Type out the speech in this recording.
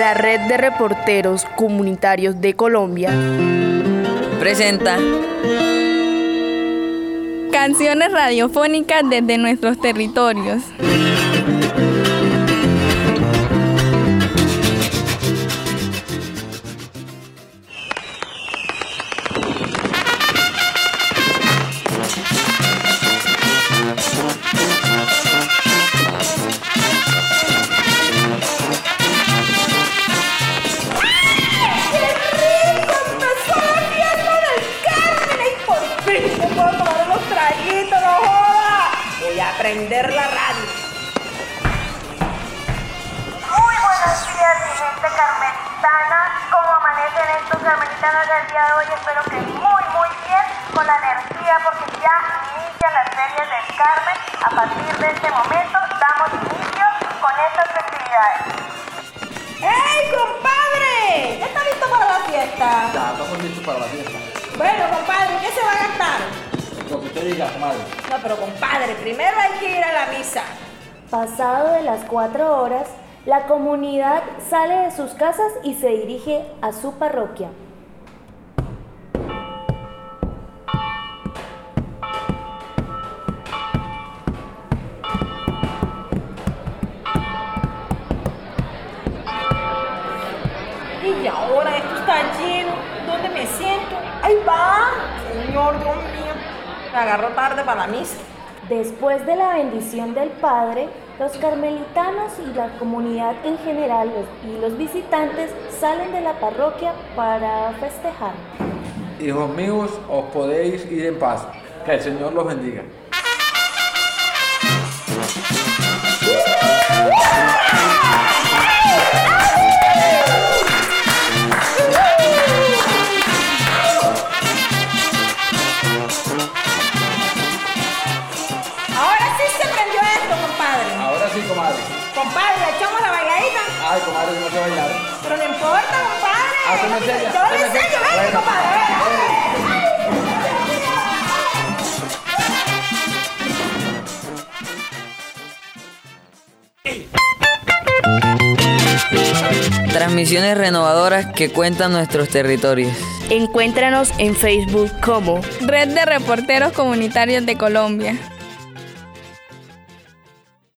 La Red de Reporteros Comunitarios de Colombia presenta canciones radiofónicas desde nuestros territorios. Prender la radio. Muy buenos días, mi gente carmelitana. ¿Cómo amanecen estos carmelitanos del día de hoy? Espero que muy bien, con la energía, porque ya inician las ferias del Carmen. A partir de este momento damos inicio con estas festividades. ¡Hey, compadre! ¿Ya está listo para la fiesta? Ya, estamos listos para la fiesta. Bueno, compadre, ¿qué se va a gastar? Lo que usted diga, comadre. No, pero compadre, primero hay que ir a la misa. Pasado de las 4 horas, la comunidad sale de sus casas y se dirige a su parroquia. Y ahora esto está lleno. ¿Dónde me siento? ¡Ahí va! Señor, Dios mío. Me agarró tarde para la misa. Después de la bendición del Padre, los carmelitanos y la comunidad en general y los visitantes salen de la parroquia para festejar. Hijos míos, os podéis ir en paz. Que el Señor los bendiga. Compadre, ¿le echamos la bailadita? Ay, comadre, no sé bailar. Pero no importa, compadre. ¿Usted me enseña? Yo le enseño, venga, compadre. Transmisiones renovadoras que cuentan nuestros territorios. Encuéntranos en Facebook como Red de Reporteros Comunitarios de Colombia.